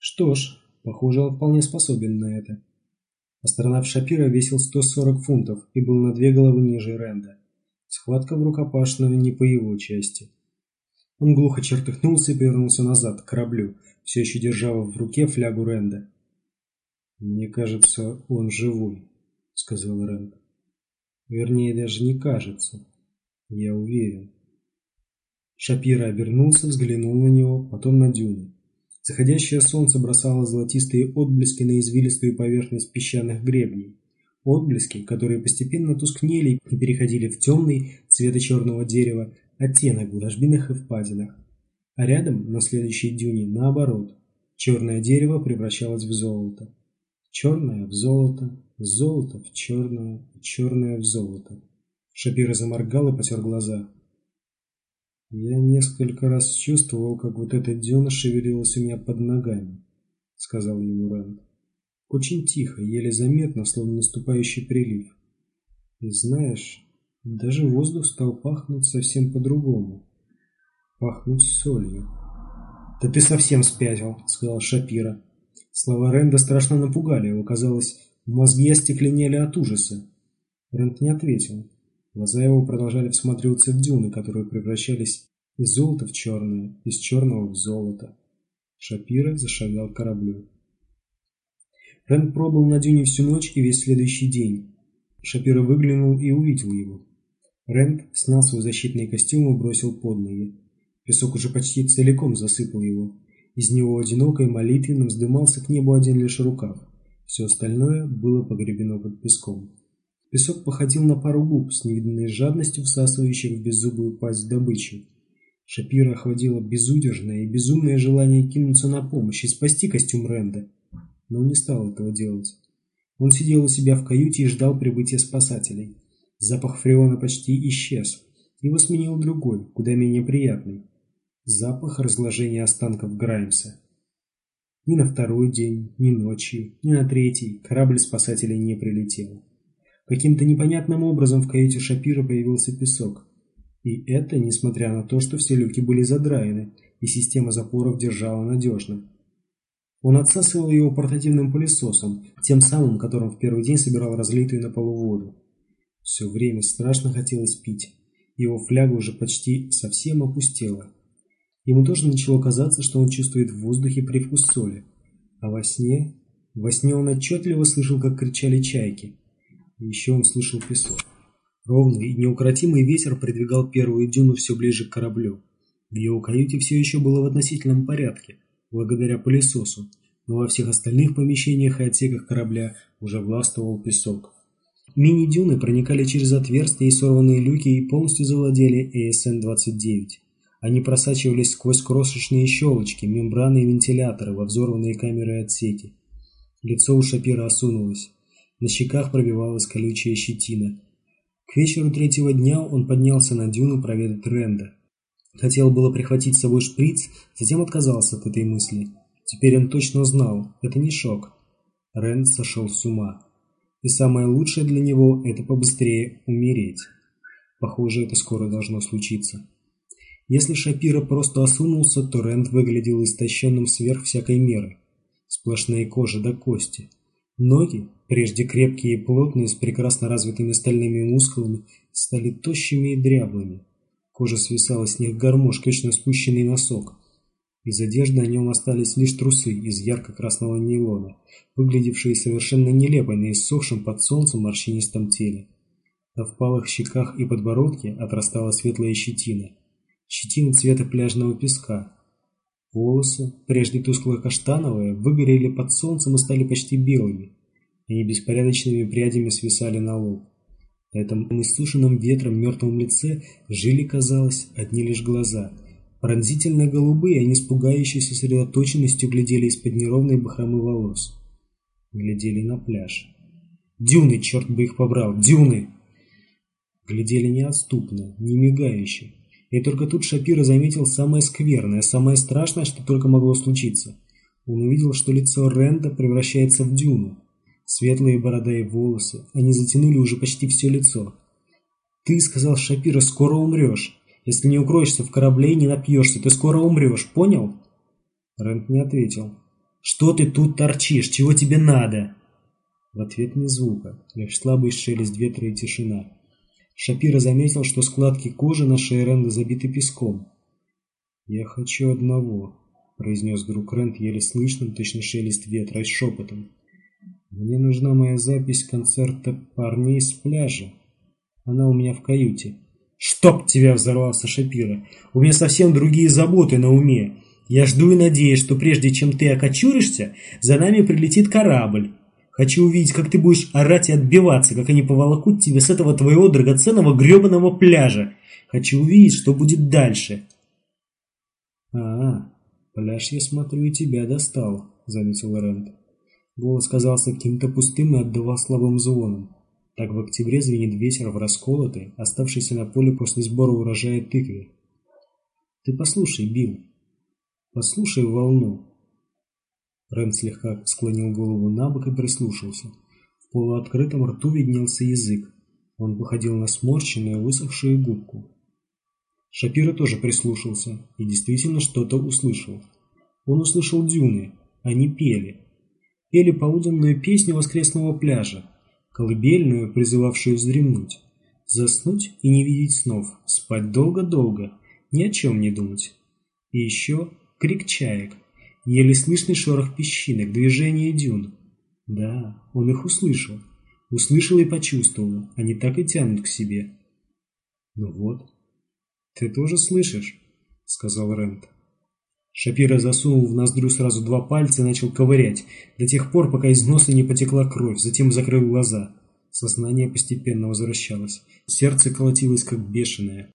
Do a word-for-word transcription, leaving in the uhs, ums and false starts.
Что ж, похоже, он вполне способен на это. Астронавт Шапира весил сто сорок фунтов и был на две головы ниже Рэнда. Схватка в рукопашную не по его части. Он глухо чертыхнулся и повернулся назад, к кораблю, все еще держа в руке флягу Рэнда. «Мне кажется, он живой», — сказал Рэнд. «Вернее, даже не кажется. Я уверен». Шапира обернулся, взглянул на него, потом на дюны. Заходящее солнце бросало золотистые отблески на извилистую поверхность песчаных гребней. Отблески, которые постепенно тускнели и переходили в темный, цвета черного дерева, оттенок в ложбинах и впадинах. А рядом, на следующей дюне, наоборот, черное дерево превращалось в золото. Черное в золото, золото в черное, черное в золото. Шапира заморгал и потер глаза. «Я несколько раз чувствовал, как вот эта дюна шевелилась у меня под ногами», — сказал ему Рэнд. «Очень тихо, еле заметно, словно наступающий прилив. И знаешь, даже воздух стал пахнуть совсем по-другому. Пахнуть солью». «Да ты совсем спятил», — сказал Шапира. Слова Рэнда страшно напугали его, казалось, мозги остекленели от ужаса. Рэнд не ответил. Глаза его продолжали всматриваться в дюны, которые превращались из золота в черное, из черного в золото. Шапира зашагал к кораблю. Рэнд пробыл на дюне всю ночь и весь следующий день. Шапира выглянул и увидел его. Рэнд снял свой защитный костюм и бросил под ноги. Песок уже почти целиком засыпал его. Из него одиноко и молитвенно вздымался к небу один лишь рукав. Все остальное было погребено под песком. Песок походил на пару губ, с невиданной жадностью всасывающих в беззубую пасть добычу. Шапира охватило безудержное и безумное желание кинуться на помощь и спасти костюм Рэнда. Но он не стал этого делать. Он сидел у себя в каюте и ждал прибытия спасателей. Запах фреона почти исчез. Его сменил другой, куда менее приятный. Запах разложения останков Граймса. Ни на второй день, ни ночью, ни на третий корабль спасателей не прилетел. Каким-то непонятным образом в каюте Шапира появился песок. И это несмотря на то, что все люки были задраены, и система запоров держала надежно. Он отсасывал его портативным пылесосом, тем самым, которым в первый день собирал разлитую на полу воду. Все время страшно хотелось пить. Его фляга уже почти совсем опустела. Ему тоже начало казаться, что он чувствует в воздухе привкус соли. А во сне... Во сне он отчетливо слышал, как кричали чайки. И еще он слышал песок. Ровный и неукротимый ветер придвигал первую дюну все ближе к кораблю. В его каюте все еще было в относительном порядке, благодаря пылесосу, но во всех остальных помещениях и отсеках корабля уже властвовал песок. Мини-дюны проникали через отверстия и сорванные люки и полностью завладели эй эс эн двадцать девять. Они просачивались сквозь крошечные щелочки, мембраны и вентиляторы во взорванные камеры и отсеки. Лицо у Шапира осунулось. На щеках пробивалась колючая щетина. К вечеру третьего дня он поднялся на дюну проведать Рэнда. Хотел было прихватить с собой шприц, затем отказался от этой мысли. Теперь он точно знал, это не шок. Рэнд сошел с ума. И самое лучшее для него – это побыстрее умереть. Похоже, это скоро должно случиться. Если Шапира просто осунулся, то Рэнд выглядел истощенным сверх всякой меры. Сплошные кожа до кости. Ноги, прежде крепкие и плотные, с прекрасно развитыми стальными мускулами, стали тощими и дряблыми. Кожа свисала с них гармошкой, точно спущенный носок. Из одежды на нем остались лишь трусы из ярко-красного нейлона, выглядевшие совершенно нелепо на иссохшем под солнцем морщинистом теле. На впалых щеках и подбородке отрастала светлая щетина. Щетина цвета пляжного песка. Волосы, прежде тускло-каштановые, выгорели под солнцем и стали почти белыми. Они беспорядочными прядями свисали на лоб. На этом иссушенном ветром мертвом лице жили, казалось, одни лишь глаза. Пронзительно голубые, они с пугающей сосредоточенностью глядели из-под неровной бахромы волос. Глядели на пляж. Дюны, черт бы их побрал, дюны! Глядели неотступно, не мигающе. И только тут Шапира заметил самое скверное, самое страшное, что только могло случиться. Он увидел, что лицо Рэнда превращается в дюну. Светлые борода и волосы, они затянули уже почти все лицо. «Ты, — сказал Шапира, — скоро умрешь. Если не укроешься в корабле и не напьешься, ты скоро умрешь, понял?» Рэнд не ответил. Что ты тут торчишь? Чего тебе надо?» В ответ ни звука, лишь слабый шелест ветра и тишина. Шапиро заметил, что складки кожи на шее Рэнда забиты песком. «Я хочу одного», — произнес вдруг Рэнд еле слышным, точно шелест ветра, и шепотом. «Мне нужна моя запись концерта парней с пляжа. Она у меня в каюте». «Чтоб тебя!» — взорвался Шапиро. «У меня совсем другие заботы на уме. Я жду и надеюсь, что прежде чем ты окочуришься, за нами прилетит корабль. Хочу увидеть, как ты будешь орать и отбиваться, как они поволокут тебя с этого твоего драгоценного гребаного пляжа. Хочу увидеть, что будет дальше». «А, пляж, я смотрю, и тебя достал», — заметил Рэнд. Голос казался каким-то пустым и отдавал слабым звоном. Так в октябре звенит ветер в расколотой, оставшейся на поле после сбора урожая тыкве. «Ты послушай, Билл, послушай волну». Рэнд слегка склонил голову на бок и прислушался. В полуоткрытом рту виднелся язык. Он походил на сморщенную, высохшую губку. Шапиро тоже прислушался и действительно что-то услышал. Он услышал дюны. Они пели. Пели полуденную песню воскресного пляжа, колыбельную, призывавшую вздремнуть, заснуть и не видеть снов, спать долго-долго, ни о чем не думать. И еще крик чаек, еле слышный шорох песчинок, движение дюн. Да, он их услышал. Услышал и почувствовал. Они так и тянут к себе. «Ну вот, ты тоже слышишь?» — сказал Рэнд. Шапиро засунул в ноздрю сразу два пальца и начал ковырять, до тех пор, пока из носа не потекла кровь, затем закрыл глаза. Сознание постепенно возвращалось. Сердце колотилось, как бешеное.